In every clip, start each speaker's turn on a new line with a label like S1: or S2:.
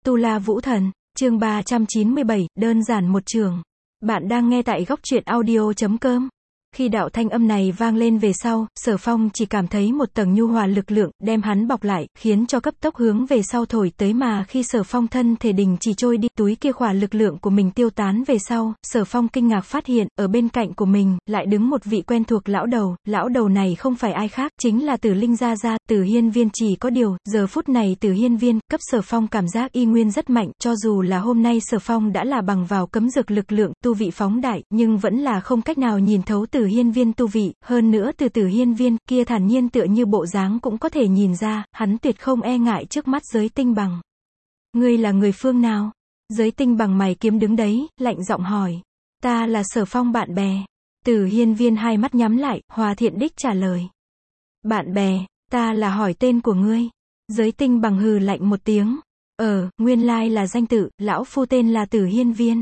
S1: Tu La Vũ Thần, chương 397, đơn giản một trường. Bạn đang nghe tại góc truyện audio.com. Khi đạo thanh âm này vang lên về sau, Sở Phong chỉ cảm thấy một tầng nhu hòa lực lượng, đem hắn bọc lại, khiến cho cấp tốc hướng về sau thổi tới mà khi Sở Phong thân thể đình chỉ trôi đi, túi kia khỏa lực lượng của mình tiêu tán về sau, Sở Phong kinh ngạc phát hiện, ở bên cạnh của mình, lại đứng một vị quen thuộc lão đầu này không phải ai khác, chính là Tử Linh Gia Gia, Tử Hiên Viên chỉ có điều, giờ phút này Tử Hiên Viên, cấp Sở Phong cảm giác y nguyên rất mạnh, cho dù là hôm nay Sở Phong đã là bằng vào cấm dược lực lượng, tu vị phóng đại, nhưng vẫn là không cách nào nhìn thấu Tử Hiên Viên tu vị, hơn nữa từ Tử Hiên Viên kia thản nhiên tựa như bộ dáng cũng có thể nhìn ra, hắn tuyệt không e ngại trước mắt Giới Tinh Bằng. Ngươi là người phương nào? Giới Tinh Bằng mày kiếm đứng đấy, lạnh giọng hỏi. Ta là Sở Phong bạn bè. Tử Hiên Viên hai mắt nhắm lại, hòa thiện đích trả lời. Bạn bè, ta là hỏi tên của ngươi. Giới Tinh Bằng hừ lạnh một tiếng. Nguyên lai là danh tự, lão phu tên là Tử Hiên Viên.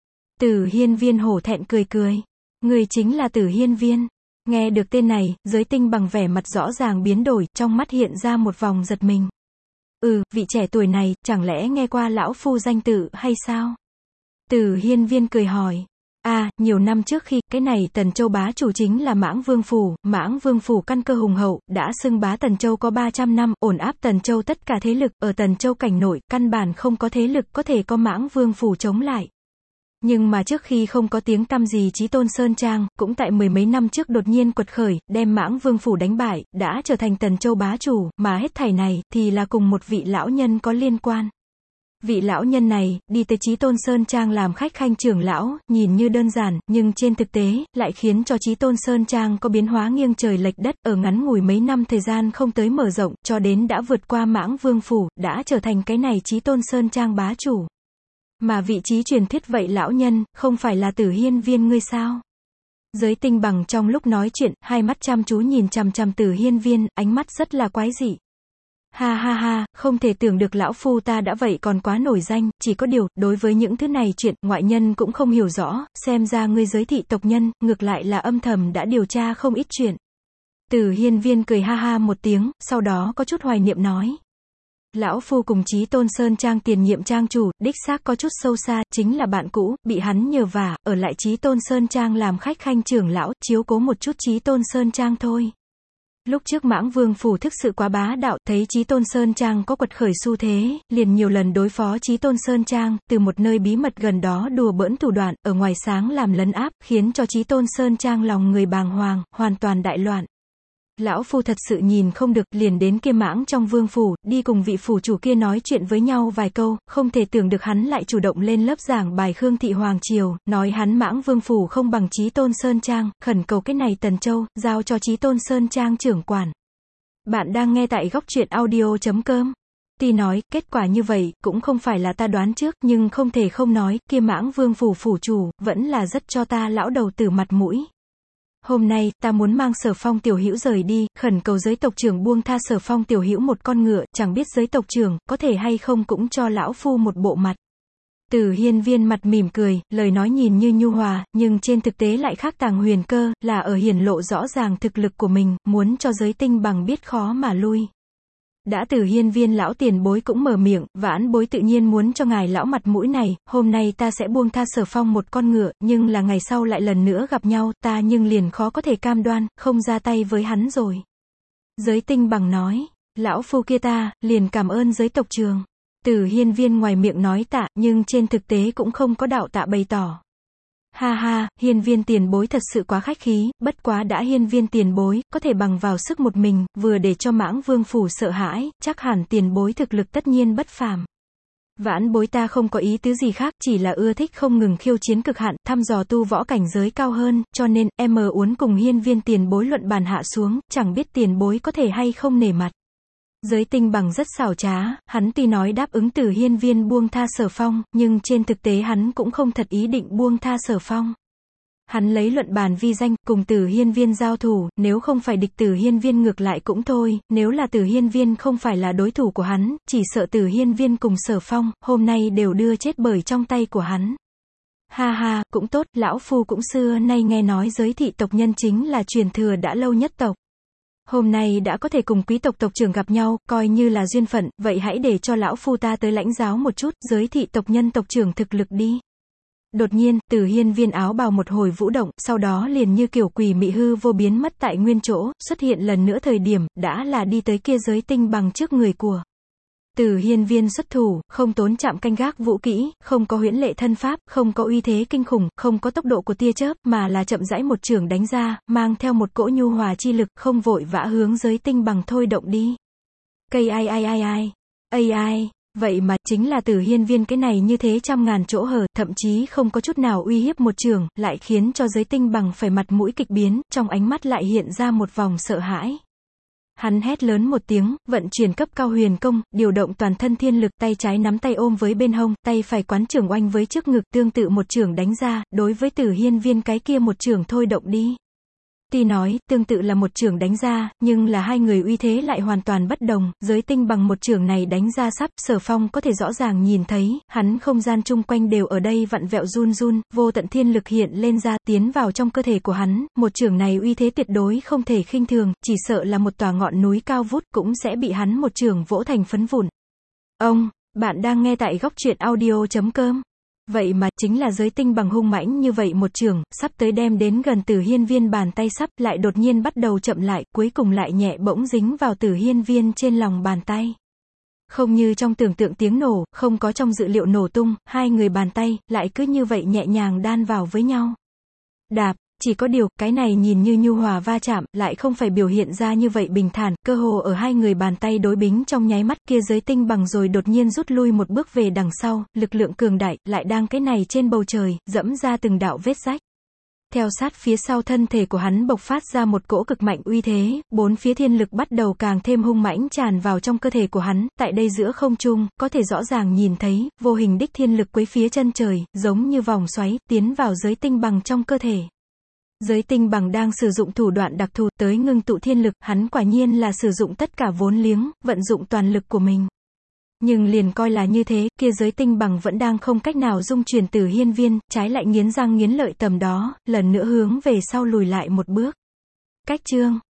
S1: Tử Hiên Viên hổ thẹn cười. Người chính là Tử Hiên Viên. Nghe được tên này, Giới Tinh Bằng vẻ mặt rõ ràng biến đổi, trong mắt hiện ra một vòng giật mình. Vị trẻ tuổi này, chẳng lẽ nghe qua lão phu danh tự hay sao? Tử Hiên Viên cười hỏi. Nhiều năm trước khi, cái này Tần Châu bá chủ chính là Mãng Vương Phủ căn cơ hùng hậu, đã xưng bá Tần Châu có 300 năm, ổn áp Tần Châu tất cả thế lực, ở Tần Châu cảnh nội, căn bản không có thế lực có thể có Mãng Vương Phủ chống lại. Nhưng mà trước khi không có tiếng tăm gì Chí Tôn Sơn Trang, cũng tại mười mấy năm trước đột nhiên quật khởi, đem Mãng Vương Phủ đánh bại, đã trở thành Tần Châu bá chủ, mà hết thảy này, thì là cùng một vị lão nhân có liên quan. Vị lão nhân này, đi tới Chí Tôn Sơn Trang làm khách khanh trưởng lão, nhìn như đơn giản, nhưng trên thực tế, lại khiến cho Chí Tôn Sơn Trang có biến hóa nghiêng trời lệch đất, ở ngắn ngủi mấy năm thời gian không tới mở rộng, cho đến đã vượt qua Mãng Vương Phủ, đã trở thành cái này Chí Tôn Sơn Trang bá chủ. Mà vị trí truyền thuyết vậy lão nhân, không phải là Tử Hiên Viên ngươi sao? Giới Tinh Bằng trong lúc nói chuyện, hai mắt chăm chú nhìn chằm chằm Tử Hiên Viên, ánh mắt rất là quái dị. Ha, không thể tưởng được lão phu ta đã vậy còn quá nổi danh, chỉ có điều, đối với những thứ này chuyện, ngoại nhân cũng không hiểu rõ, xem ra ngươi Giới thị tộc nhân, ngược lại là âm thầm đã điều tra không ít chuyện. Tử Hiên Viên cười ha một tiếng, sau đó có chút hoài niệm nói. Lão phu cùng Chí Tôn Sơn Trang tiền nhiệm trang chủ, đích xác có chút sâu xa, chính là bạn cũ, bị hắn nhờ vả, ở lại Chí Tôn Sơn Trang làm khách khanh trưởng lão, chiếu cố một chút Chí Tôn Sơn Trang thôi. Lúc trước Mãng Vương Phủ thực sự quá bá đạo, thấy Chí Tôn Sơn Trang có quật khởi xu thế, liền nhiều lần đối phó Chí Tôn Sơn Trang, từ một nơi bí mật gần đó đùa bỡn thủ đoạn, ở ngoài sáng làm lấn áp, khiến cho Chí Tôn Sơn Trang lòng người bàng hoàng, hoàn toàn đại loạn. Lão phu thật sự nhìn không được, liền đến kia Mãng trong Vương Phủ, đi cùng vị phủ chủ kia nói chuyện với nhau vài câu, không thể tưởng được hắn lại chủ động lên lớp giảng bài Khương Thị Hoàng Triều, nói hắn Mãng Vương Phủ không bằng Chí Tôn Sơn Trang, khẩn cầu cái này Tần Châu, giao cho Chí Tôn Sơn Trang trưởng quản. Bạn đang nghe tại góc truyện audio.com. Tuy nói, kết quả như vậy, cũng không phải là ta đoán trước, nhưng không thể không nói, kia Mãng Vương Phủ phủ chủ, vẫn là rất cho ta lão đầu tử mặt mũi. Hôm nay, ta muốn mang Sở Phong tiểu hữu rời đi, khẩn cầu giới tộc trưởng buông tha Sở Phong tiểu hữu một con ngựa, chẳng biết giới tộc trưởng, có thể hay không cũng cho lão phu một bộ mặt. Tử Hiên Viên mặt mỉm cười, lời nói nhìn như nhu hòa, nhưng trên thực tế lại khác tàng huyền cơ, là ở hiển lộ rõ ràng thực lực của mình, muốn cho Giới Tinh Bằng biết khó mà lui. Đã Tử Hiên Viên lão tiền bối cũng mở miệng, vãn bối tự nhiên muốn cho ngài lão mặt mũi này, hôm nay ta sẽ buông tha Sở Phong một con ngựa, nhưng là ngày sau lại lần nữa gặp nhau, ta nhưng liền khó có thể cam đoan, không ra tay với hắn rồi. Giới Tinh Bằng nói, lão phu kia ta, liền cảm ơn giới tộc trưởng. Tử Hiên Viên ngoài miệng nói tạ, nhưng trên thực tế cũng không có đạo tạ bày tỏ. Ha, Hiên Viên tiền bối thật sự quá khách khí, bất quá đã Hiên Viên tiền bối, có thể bằng vào sức một mình, vừa để cho Mãng Vương Phủ sợ hãi, chắc hẳn tiền bối thực lực tất nhiên bất phàm. Vãn bối ta không có ý tứ gì khác, chỉ là ưa thích không ngừng khiêu chiến cực hạn, thăm dò tu võ cảnh giới cao hơn, cho nên, muốn cùng Hiên Viên tiền bối luận bàn hạ xuống, chẳng biết tiền bối có thể hay không nể mặt. Giới Tinh Bằng rất xảo trá, hắn tuy nói đáp ứng Tử Hiên Viên buông tha Sở Phong, nhưng trên thực tế hắn cũng không thật ý định buông tha Sở Phong. Hắn lấy luận bàn vi danh, cùng Tử Hiên Viên giao thủ, nếu không phải địch Tử Hiên Viên ngược lại cũng thôi, nếu là Tử Hiên Viên không phải là đối thủ của hắn, chỉ sợ Tử Hiên Viên cùng Sở Phong, hôm nay đều đưa chết bởi trong tay của hắn. Ha, cũng tốt, lão phu cũng xưa nay nghe nói Giới thị tộc nhân chính là truyền thừa đã lâu nhất tộc. Hôm nay đã có thể cùng quý tộc tộc trưởng gặp nhau, coi như là duyên phận, vậy hãy để cho lão phu ta tới lãnh giáo một chút, giới thị tộc nhân tộc trưởng thực lực đi. Đột nhiên, Từ Hiên Viên áo bào một hồi vũ động, sau đó liền như kiểu quỷ mị hư vô biến mất tại nguyên chỗ, xuất hiện lần nữa thời điểm, đã là đi tới kia giới tinh bằng trước người của Từ Hiên Viên xuất thủ, không tốn chạm canh gác vũ kỹ, không có huyễn lệ thân pháp, không có uy thế kinh khủng, không có tốc độ của tia chớp, mà là chậm rãi một chưởng đánh ra, mang theo một cỗ nhu hòa chi lực, không vội vã hướng giới tinh bằng thôi động đi. Cây ai, vậy mà, chính là Từ Hiên Viên cái này như thế trăm ngàn chỗ hở, thậm chí không có chút nào uy hiếp một chưởng, lại khiến cho giới tinh bằng phải mặt mũi kịch biến, trong ánh mắt lại hiện ra một vòng sợ hãi. Hắn hét lớn một tiếng, vận chuyển cấp cao huyền công, điều động toàn thân thiên lực, tay trái nắm tay ôm với bên hông, tay phải quán chưởng oanh với trước ngực, tương tự một chưởng đánh ra, đối với Từ Hiên Viên cái kia một chưởng thôi động đi. Tuy nói, tương tự là một chưởng đánh ra, nhưng là hai người uy thế lại hoàn toàn bất đồng, giới tinh bằng một chưởng này đánh ra sắp, Sở Phong có thể rõ ràng nhìn thấy, hắn không gian chung quanh đều ở đây vặn vẹo run run, vô tận thiên lực hiện lên ra, tiến vào trong cơ thể của hắn, một chưởng này uy thế tuyệt đối không thể khinh thường, chỉ sợ là một tòa ngọn núi cao vút cũng sẽ bị hắn một chưởng vỗ thành phấn vụn. Bạn đang nghe tại góc truyện audio.com. Vậy mà, chính là giới tinh bằng hung mãnh như vậy một chưởng, sắp tới đem đến gần Từ Hiên Viên bàn tay sắp, lại đột nhiên bắt đầu chậm lại, cuối cùng lại nhẹ bỗng dính vào Từ Hiên Viên trên lòng bàn tay. Không như trong tưởng tượng tiếng nổ, không có trong dự liệu nổ tung, hai người bàn tay, lại cứ như vậy nhẹ nhàng đan vào với nhau. Đạp. Chỉ có điều, cái này nhìn như nhu hòa va chạm, lại không phải biểu hiện ra như vậy bình thản, cơ hồ ở hai người bàn tay đối bính trong nháy mắt kia giới tinh bằng rồi đột nhiên rút lui một bước về đằng sau, lực lượng cường đại, lại đang cái này trên bầu trời, dẫm ra từng đạo vết rách. Theo sát phía sau thân thể của hắn bộc phát ra một cỗ cực mạnh uy thế, bốn phía thiên lực bắt đầu càng thêm hung mãnh tràn vào trong cơ thể của hắn, tại đây giữa không trung, có thể rõ ràng nhìn thấy, vô hình đích thiên lực quấy phía chân trời, giống như vòng xoáy, tiến vào giới tinh bằng trong cơ thể. Giới tinh bằng đang sử dụng thủ đoạn đặc thù tới ngưng tụ thiên lực, hắn quả nhiên là sử dụng tất cả vốn liếng, vận dụng toàn lực của mình. Nhưng liền coi là như thế, kia giới tinh bằng vẫn đang không cách nào dung chuyển Từ Hiên Viên, trái lại nghiến răng nghiến lợi tầm đó, lần nữa hướng về sau lùi lại một bước. Cách chương